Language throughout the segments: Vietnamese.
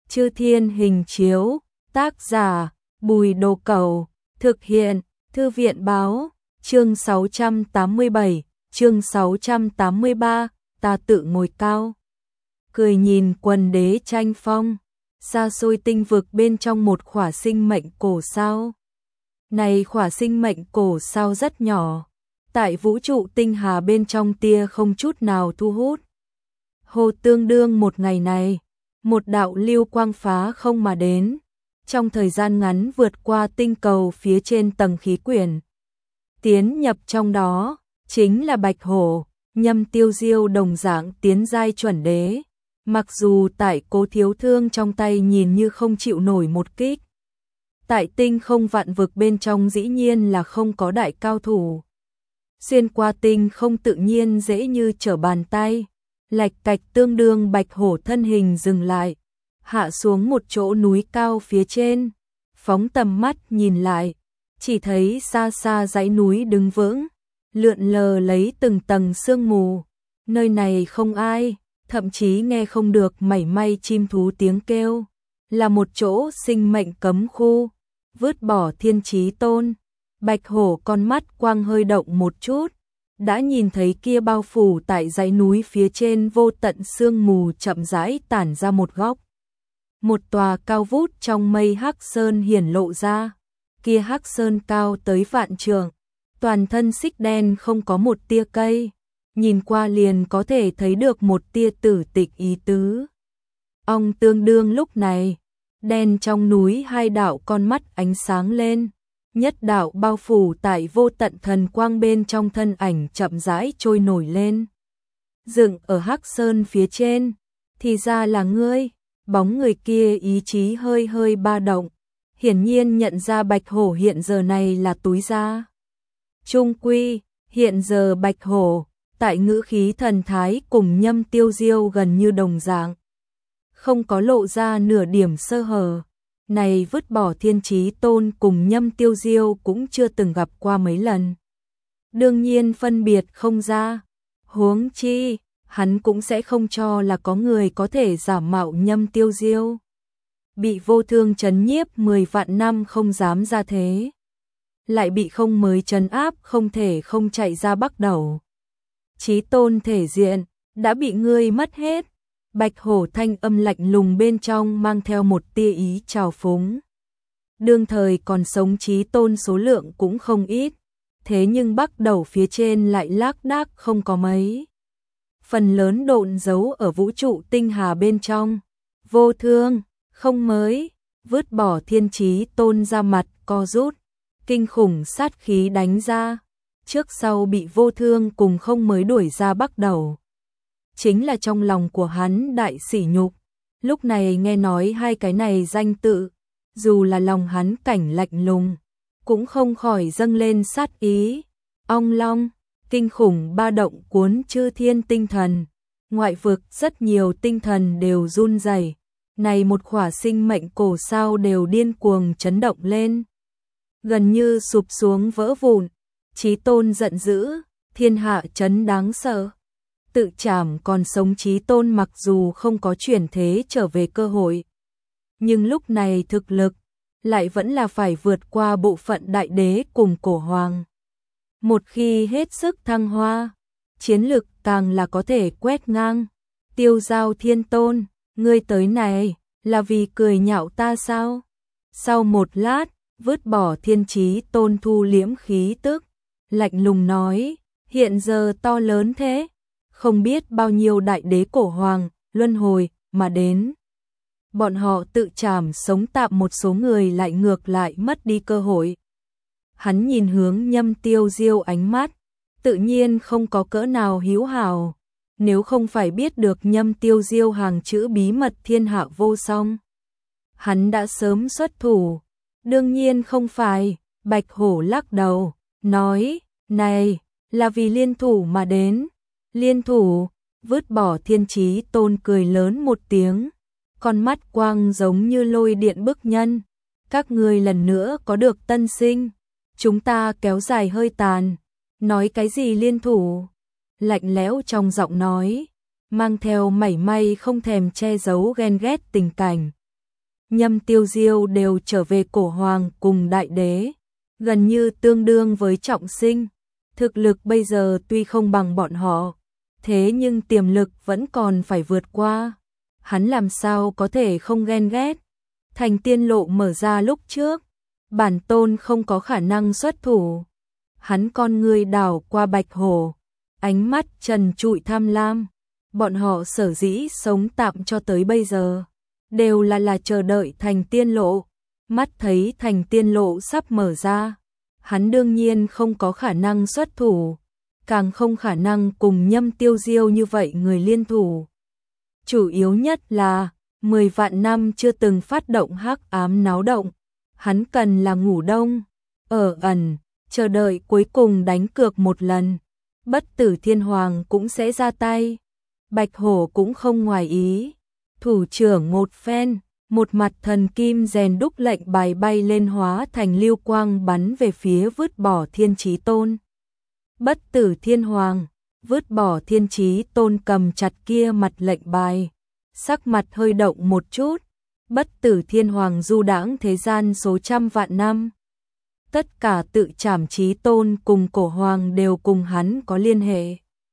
Chư Thiên Hình Chiếu, tác giả, Bùi Đồ Cẩu, thực hiện, Thư viện Báo, chương 687, chương 683, ta tự ngồi cao. Cười nhìn quần đế tranh phong, xa xôi tinh vực bên trong một khỏa sinh mệnh cổ sao. Này khỏa sinh mệnh cổ sao rất nhỏ, tại vũ trụ tinh hà bên trong tia không chút nào thu hút. Hồ tương đương một ngày này, một đạo lưu quang phá không mà đến, trong thời gian ngắn vượt qua tinh cầu phía trên tầng khí quyển. Tiến nhập trong đó, chính là Bạch Hổ, Nhâm Tiêu Diêu đồng dạng tiến giai chuẩn đế. Mặc dù tại Cố Thiếu Thương trong tay nhìn như không chịu nổi một kích. Tại tinh không vạn vực bên trong dĩ nhiên là không có đại cao thủ. Xuyên qua tinh không tự nhiên dễ như trở bàn tay. Lạch cạch tương đương Bạch Hổ thân hình dừng lại, hạ xuống một chỗ núi cao phía trên, phóng tầm mắt nhìn lại, chỉ thấy xa xa dãy núi đứng vững, lượn lờ lấy từng tầng sương mù, nơi này không ai, thậm chí nghe không được mảy may chim thú tiếng kêu, là một chỗ sinh mệnh cấm khu, vứt bỏ Thiên Chí Tôn. Bạch Hổ con mắt quang hơi động một chút, đã nhìn thấy kia bao phủ tại dãy núi phía trên vô tận sương mù chậm rãi tản ra một góc. Một tòa cao vút trong mây hắc sơn hiển lộ ra, kia hắc sơn cao tới vạn trượng, toàn thân xích đen không có một tia cây, nhìn qua liền có thể thấy được một tia tử tịch ý tứ. Ong tương đương lúc này, đen trong núi hai đạo con mắt ánh sáng lên. Nhất đạo bao phủ tại vô tận thần quang bên trong thân ảnh chậm rãi trôi nổi lên. Dựng ở hắc sơn phía trên, thì ra là ngươi, bóng người kia ý chí hơi hơi ba động, hiển nhiên nhận ra Bạch Hổ hiện giờ này là túi da. Trung quy, hiện giờ Bạch Hổ, tại ngữ khí thần thái cùng Nhâm Tiêu Diêu gần như đồng dạng. Không có lộ ra nửa điểm sơ hở. Này vứt bỏ Thiên Chí Tôn cùng Nhâm Tiêu Diêu cũng chưa từng gặp qua mấy lần. Đương nhiên phân biệt không ra, huống chi, hắn cũng sẽ không cho là có người có thể giả mạo Nhâm Tiêu Diêu. Bị vô thương trấn nhiếp 10 vạn năm không dám ra thế. Lại bị không mới trấn áp không thể không chạy ra bắt đầu. Chí Tôn thể diện, đã bị ngươi mất hết. Bạch Hổ thanh âm lạnh lùng bên trong mang theo một tia ý trào phúng. Đương thời còn sống Chí Tôn số lượng cũng không ít, thế nhưng bắt đầu phía trên lại lác đác không có mấy. Phần lớn độn giấu ở vũ trụ tinh hà bên trong. Vô thương, không mới, vứt bỏ Thiên Chí Tôn ra mặt co rút, kinh khủng sát khí đánh ra, trước sau bị vô thương cùng không mới đuổi ra bắt đầu. Chính là trong lòng của hắn đại sỉ nhục, lúc này nghe nói hai cái này danh tự, dù là lòng hắn cảnh lạnh lùng, cũng không khỏi dâng lên sát ý. Ong long, kinh khủng ba động cuốn chư thiên tinh thần, ngoại vực rất nhiều tinh thần đều run rẩy, này một khỏa sinh mệnh cổ sao đều điên cuồng chấn động lên, gần như sụp xuống vỡ vụn. Chí Tôn giận dữ, thiên hạ chấn đáng sợ. Tự trảm còn sống Chí Tôn mặc dù không có chuyển thế trở về cơ hội, nhưng lúc này thực lực lại vẫn là phải vượt qua bộ phận đại đế cùng cổ hoàng. Một khi hết sức thăng hoa, chiến lực càng là có thể quét ngang. Tiêu Giao Thiên Tôn, ngươi tới này là vì cười nhạo ta sao? Sau một lát, vứt bỏ Thiên Chí Tôn thu liễm khí tức, lạnh lùng nói, hiện giờ to lớn thế, không biết bao nhiêu đại đế cổ hoàng, luân hồi, mà đến. Bọn họ tự trảm sống tạm một số người lại ngược lại mất đi cơ hội. Hắn nhìn hướng Nhâm Tiêu Diêu ánh mắt, tự nhiên không có cỡ nào hiếu hảo, nếu không phải biết được Nhâm Tiêu Diêu hàng chữ bí mật thiên hạ vô song. Hắn đã sớm xuất thủ, đương nhiên không phải, Bạch Hổ lắc đầu, nói, này, là vì liên thủ mà đến. Liên thủ, vứt bỏ Thiên Chí Tôn cười lớn một tiếng, con mắt quang giống như lôi điện bức nhân. Các ngươi lần nữa có được tân sinh, chúng ta kéo dài hơi tàn, nói cái gì liên thủ? Lạnh lẽo trong giọng nói, mang theo mảy may không thèm che giấu ghen ghét tình cảnh. Nhâm Tiêu Diêu đều trở về cổ hoàng cùng đại đế, gần như tương đương với trọng sinh. Thực lực bây giờ tuy không bằng bọn họ, thế nhưng tiềm lực vẫn còn phải vượt qua. Hắn làm sao có thể không ghen ghét. Thành tiên lộ mở ra lúc trước, bản tôn không có khả năng xuất thủ. Hắn con người đảo qua Bạch Hổ, ánh mắt trần trụi tham lam. Bọn họ sở dĩ sống tạm cho tới bây giờ, đều là chờ đợi thành tiên lộ. Mắt thấy thành tiên lộ sắp mở ra, hắn đương nhiên không có khả năng xuất thủ, càng không khả năng cùng Nhâm Tiêu Diêu như vậy người liên thủ. Chủ yếu nhất là 10 vạn năm chưa từng phát động hắc ám náo động, hắn cần là ngủ đông, ở ẩn, chờ đợi cuối cùng đánh cược một lần. Bất Tử Thiên Hoàng cũng sẽ ra tay. Bạch Hổ cũng không ngoài ý. Thủ trưởng một phen, một mặt thần kim rèn đúc lệnh bài bay lên hóa thành lưu quang bắn về phía vứt bỏ Thiên Chí Tôn. Bất Tử Thiên Hoàng, vứt bỏ Thiên Chí Tôn cầm chặt kia mặt lệnh bài, sắc mặt hơi động một chút. Bất Tử Thiên Hoàng du đãng thế gian số trăm vạn năm. Tất cả tự trảm Chí Tôn cùng cổ hoàng đều cùng hắn có liên hệ.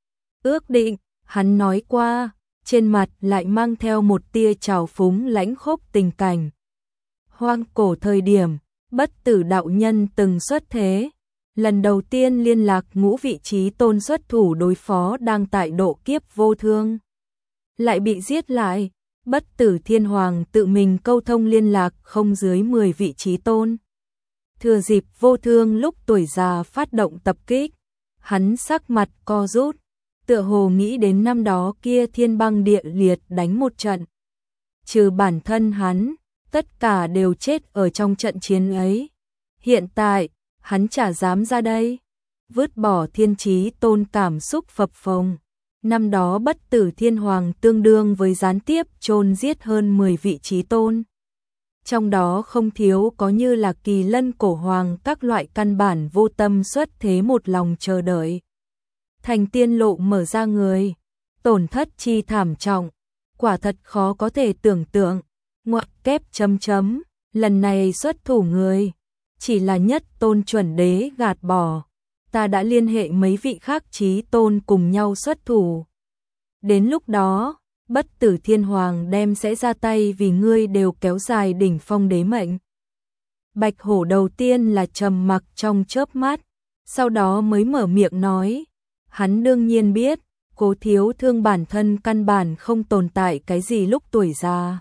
Ước định, hắn nói qua, trên mặt lại mang theo một tia trào phúng lãnh khốc tình cảnh. Hoang cổ thời điểm, Bất Tử đạo nhân từng xuất thế, lần đầu tiên liên lạc ngũ vị Chí Tôn xuất thủ đối phó đang tại độ kiếp vô thương. Lại bị giết lại, Bất Tử Thiên Hoàng tự mình câu thông liên lạc không dưới 10 vị Chí Tôn. Thừa dịp vô thương lúc tuổi già phát động tập kích, hắn sắc mặt co rút, tựa hồ nghĩ đến năm đó kia thiên băng địa liệt đánh một trận. Trừ bản thân hắn, tất cả đều chết ở trong trận chiến ấy. Hiện tại, hắn chả dám ra đây. Vứt bỏ Thiên Chí Tôn cảm xúc phập phồng. Năm đó Bất Tử Thiên Hoàng tương đương với gián tiếp chôn giết hơn 10 vị Chí Tôn. Trong đó không thiếu có như là Kỳ Lân cổ hoàng các loại căn bản vô tâm xuất thế một lòng chờ đợi. Thành tiên lộ mở ra người, tổn thất chi thảm trọng, quả thật khó có thể tưởng tượng. Ngoặc kép chấm chấm, lần này xuất thủ người, chỉ là Nhất Tôn chuẩn đế gạt bỏ. Ta đã liên hệ mấy vị khác Chí Tôn cùng nhau xuất thủ. Đến lúc đó, Bất Tử Thiên Hoàng đem sẽ ra tay vì ngươi đều kéo dài đỉnh phong đế mệnh. Bạch Hổ đầu tiên là trầm mặc trong chớp mắt, sau đó mới mở miệng nói. Hắn đương nhiên biết, Cố Thiếu Thương bản thân căn bản không tồn tại cái gì lúc tuổi già.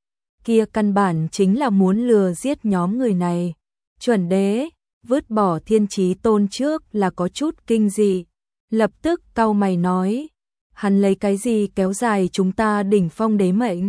Kia căn bản chính là muốn lừa giết nhóm người này. Chuẩn đế, vứt bỏ Thiên Chí Tôn trước là có chút kinh dị. Lập tức cau mày nói, hắn lấy cái gì kéo dài chúng ta đỉnh phong đế mệnh?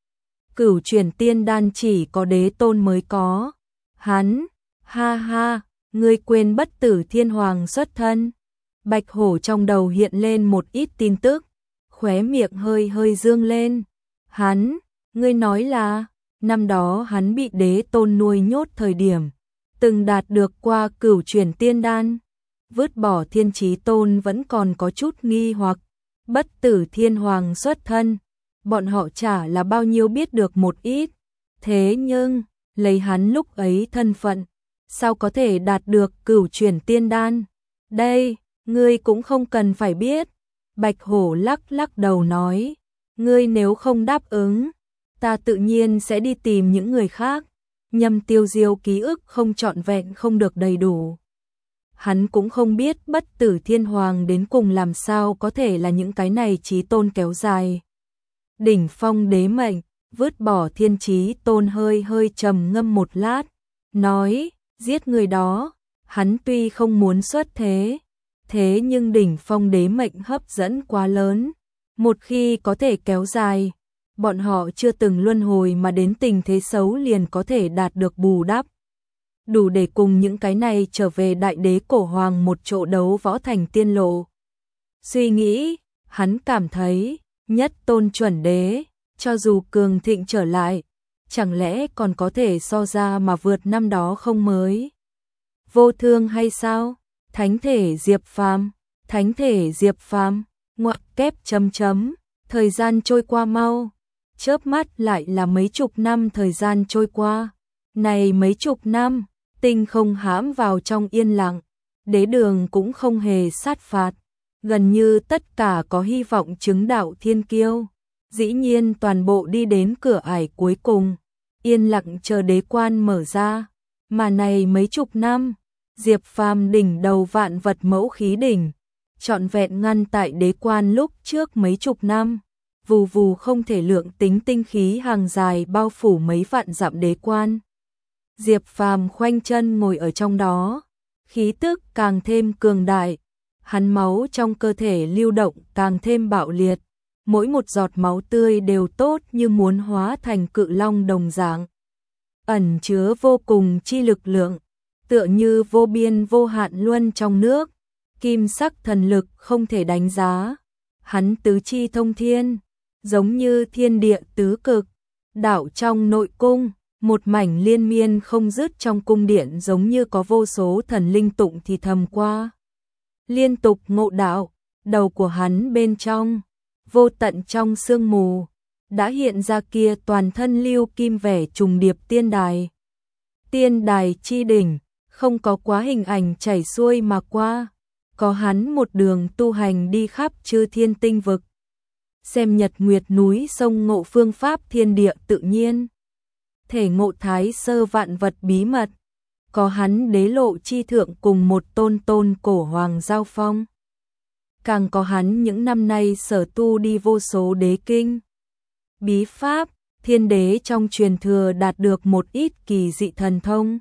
Cửu chuyển tiên đan chỉ có đế tôn mới có. Hắn, ha ha, ngươi quên Bất Tử Thiên Hoàng xuất thân. Bạch Hổ trong đầu hiện lên một ít tin tức, khóe miệng hơi hơi dương lên. Hắn, ngươi nói là, năm đó hắn bị đế tôn nuôi nhốt thời điểm, từng đạt được qua cửu chuyển tiên đan. Vứt bỏ Thiên Chí Tôn vẫn còn có chút nghi hoặc. Bất Tử Thiên Hoàng xuất thân, bọn họ chả là bao nhiêu biết được một ít. Thế nhưng, lấy hắn lúc ấy thân phận, sao có thể đạt được cửu chuyển tiên đan? Đây, ngươi cũng không cần phải biết. Bạch Hổ lắc lắc đầu nói, ngươi nếu không đáp ứng, ta tự nhiên sẽ đi tìm những người khác. Nhâm Tiêu Diêu ký ức không trọn vẹn không được đầy đủ. Hắn cũng không biết Bất Tử Thiên Hoàng đến cùng làm sao có thể là những cái này Chí Tôn kéo dài. Đỉnh phong đế mệnh, vứt bỏ Thiên Chí Tôn hơi hơi trầm ngâm một lát, nói, giết người đó, hắn tuy không muốn xuất thế, thế nhưng đỉnh phong đế mệnh hấp dẫn quá lớn, một khi có thể kéo dài, bọn họ chưa từng luân hồi mà đến tình thế xấu liền có thể đạt được bù đắp. Đủ để cùng những cái này trở về đại đế cổ hoàng một chỗ đấu võ thành tiên lộ. Suy nghĩ, hắn cảm thấy, Nhất Tôn chuẩn đế, cho dù cường thịnh trở lại, chẳng lẽ còn có thể so ra mà vượt năm đó không mới? Vô thương hay sao? Thánh thể Diệp Phàm, thánh thể Diệp Phàm, ngoặc kép chấm chấm, thời gian trôi qua mau. chớp mắt lại là mấy chục năm thời gian trôi qua. Này mấy chục năm, tinh không hãm vào trong yên lặng, đế đường cũng không hề sát phạt, gần như tất cả có hy vọng chứng đạo thiên kiêu. Dĩ nhiên toàn bộ đi đến cửa ải cuối cùng, yên lặng chờ đế quan mở ra. Mà này mấy chục năm, Diệp Phàm đỉnh đầu vạn vật mẫu khí đỉnh, trọn vẹn ngăn tại đế quan lúc trước mấy chục năm, vù vù không thể lượng tính tinh khí hàng dài bao phủ mấy vạn dặm đế quan. Diệp Phàm khoanh chân ngồi ở trong đó, khí tức càng thêm cường đại, hắn máu trong cơ thể lưu động càng thêm bạo liệt, mỗi một giọt máu tươi đều tốt như muốn hóa thành cự long đồng dạng, ẩn chứa vô cùng chi lực lượng, tựa như vô biên vô hạn luân trong nước, kim sắc thần lực không thể đánh giá. Hắn tứ chi thông thiên, giống như thiên địa tứ cực, đảo trong nội cung, một mảnh liên miên không dứt trong cung điện giống như có vô số thần linh tụng thì thầm qua. Liên tục ngộ đạo, đầu của hắn bên trong, vô tận trong sương mù, đã hiện ra kia toàn thân lưu kim vẻ trùng điệp tiên đài. Tiên đài chi đỉnh, không có quá hình ảnh chảy xuôi mà qua, có hắn một đường tu hành đi khắp chư thiên tinh vực. Xem nhật nguyệt núi sông ngộ phương pháp thiên địa tự nhiên, thể ngộ thái sơ vạn vật bí mật, có hắn đế lộ chi thượng cùng một tôn tôn cổ hoàng giao phong. Càng có hắn những năm nay sở tu đi vô số đế kinh, bí pháp, thiên đế trong truyền thừa đạt được một ít kỳ dị thần thông.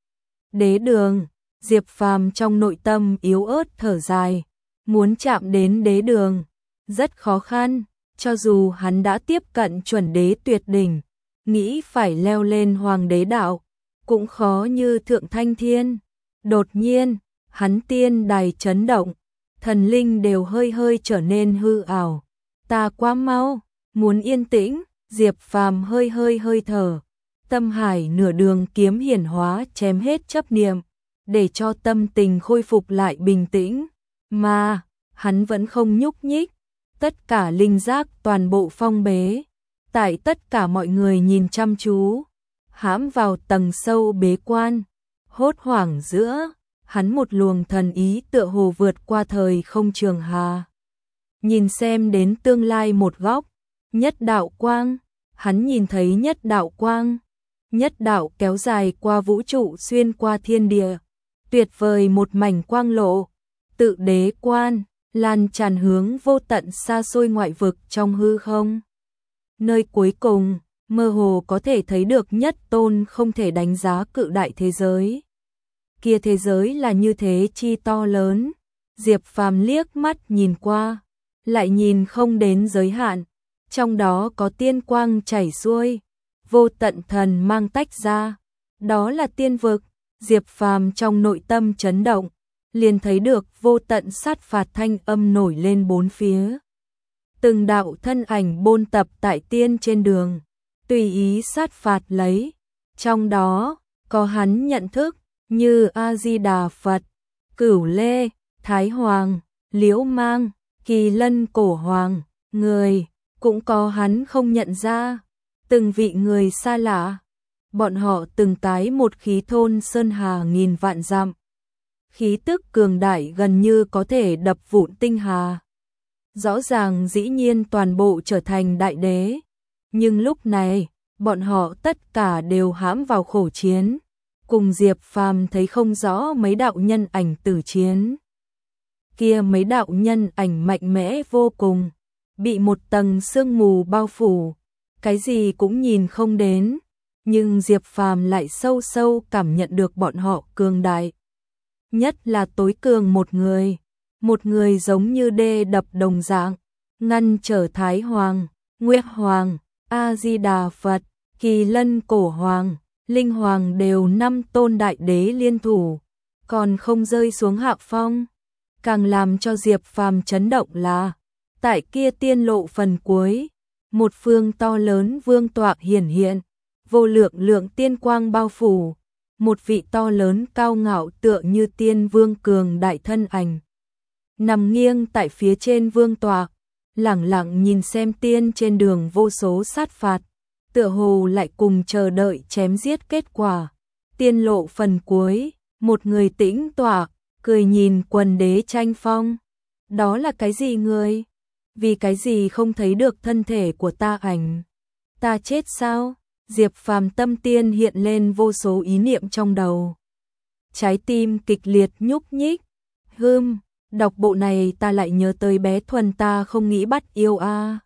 Đế đường, Diệp Phàm trong nội tâm yếu ớt thở dài, muốn chạm đến đế đường, rất khó khăn, cho dù hắn đã tiếp cận chuẩn đế tuyệt đỉnh, nghĩ phải leo lên hoàng đế đạo, cũng khó như thượng thanh thiên. Đột nhiên, hắn tiên đài chấn động, thần linh đều hơi hơi trở nên hư ảo. Ta quá mau, muốn yên tĩnh, Diệp Phàm hơi hơi thở. Tâm hải nửa đường kiếm hiển hóa chém hết chấp niệm, để cho tâm tình khôi phục lại bình tĩnh. Mà, hắn vẫn không nhúc nhích, tất cả linh giác toàn bộ phong bế. Tại tất cả mọi người nhìn chăm chú, hãm vào tầng sâu bế quan, hốt hoảng giữa, hắn một luồng thần ý tựa hồ vượt qua thời không trường hà. Nhìn xem đến tương lai một góc, nhất đạo quang, hắn nhìn thấy nhất đạo quang, nhất đạo kéo dài qua vũ trụ xuyên qua thiên địa, tuyệt vời một mảnh quang lộ, tự đế quan, lan tràn hướng vô tận xa xôi ngoại vực trong hư không. Nơi cuối cùng, mơ hồ có thể thấy được nhất tôn không thể đánh giá cự đại thế giới. Kia thế giới là như thế chi to lớn, Diệp Phàm liếc mắt nhìn qua, lại nhìn không đến giới hạn, trong đó có tiên quang chảy xuôi, vô tận thần mang tách ra, đó là tiên vực. Diệp Phàm trong nội tâm chấn động, liền thấy được vô tận sát phạt thanh âm nổi lên bốn phía. Từng đạo thân ảnh bôn tập tại tiên trên đường, tùy ý sát phạt lấy, trong đó có hắn nhận thức như A Di Đà Phật, Cửu Lê, Thái Hoàng, Liễu Mang, Kỳ Lân Cổ Hoàng, người cũng có hắn không nhận ra, từng vị người xa lạ. Bọn họ từng tái một khí thôn sơn hà nghìn vạn dặm. Khí tức cường đại gần như có thể đập vụn tinh hà. Rõ ràng dĩ nhiên toàn bộ trở thành đại đế. Nhưng lúc này, bọn họ tất cả đều hãm vào khổ chiến. Cùng Diệp Phàm thấy không rõ mấy đạo nhân ảnh tử chiến. Kia mấy đạo nhân ảnh mạnh mẽ vô cùng. Bị một tầng sương mù bao phủ. Cái gì cũng nhìn không đến. Nhưng Diệp Phàm lại sâu sâu cảm nhận được bọn họ cường đại. Nhất là tối cường một người giống như đê đập đồng dạng, ngăn trở Thái Hoàng, Nguyệt Hoàng, A Di Đà Phật, Kỳ Lân Cổ Hoàng, Linh Hoàng đều 5 tôn đại đế liên thủ, còn không rơi xuống hạ phong. Càng làm cho Diệp Phàm chấn động là, tại kia tiên lộ phần cuối, một phương to lớn vương tọa hiển hiện. Vô lượng lượng tiên quang bao phủ, một vị to lớn cao ngạo tựa như tiên vương cường đại thân ảnh. Nằm nghiêng tại phía trên vương tọa, lẳng lặng nhìn xem tiên trên đường vô số sát phạt, tựa hồ lại cùng chờ đợi chém giết kết quả. Tiên lộ phần cuối, một người tĩnh tọa, cười nhìn quần đế tranh phong. Đó là cái gì ngươi? Vì cái gì không thấy được thân thể của ta ảnh? Ta chết sao? Diệp Phàm tâm tiên hiện lên vô số ý niệm trong đầu. Trái tim kịch liệt nhúc nhích. Đọc bộ này ta lại nhớ tới bé Thuần ta không nghĩ bắt yêu a.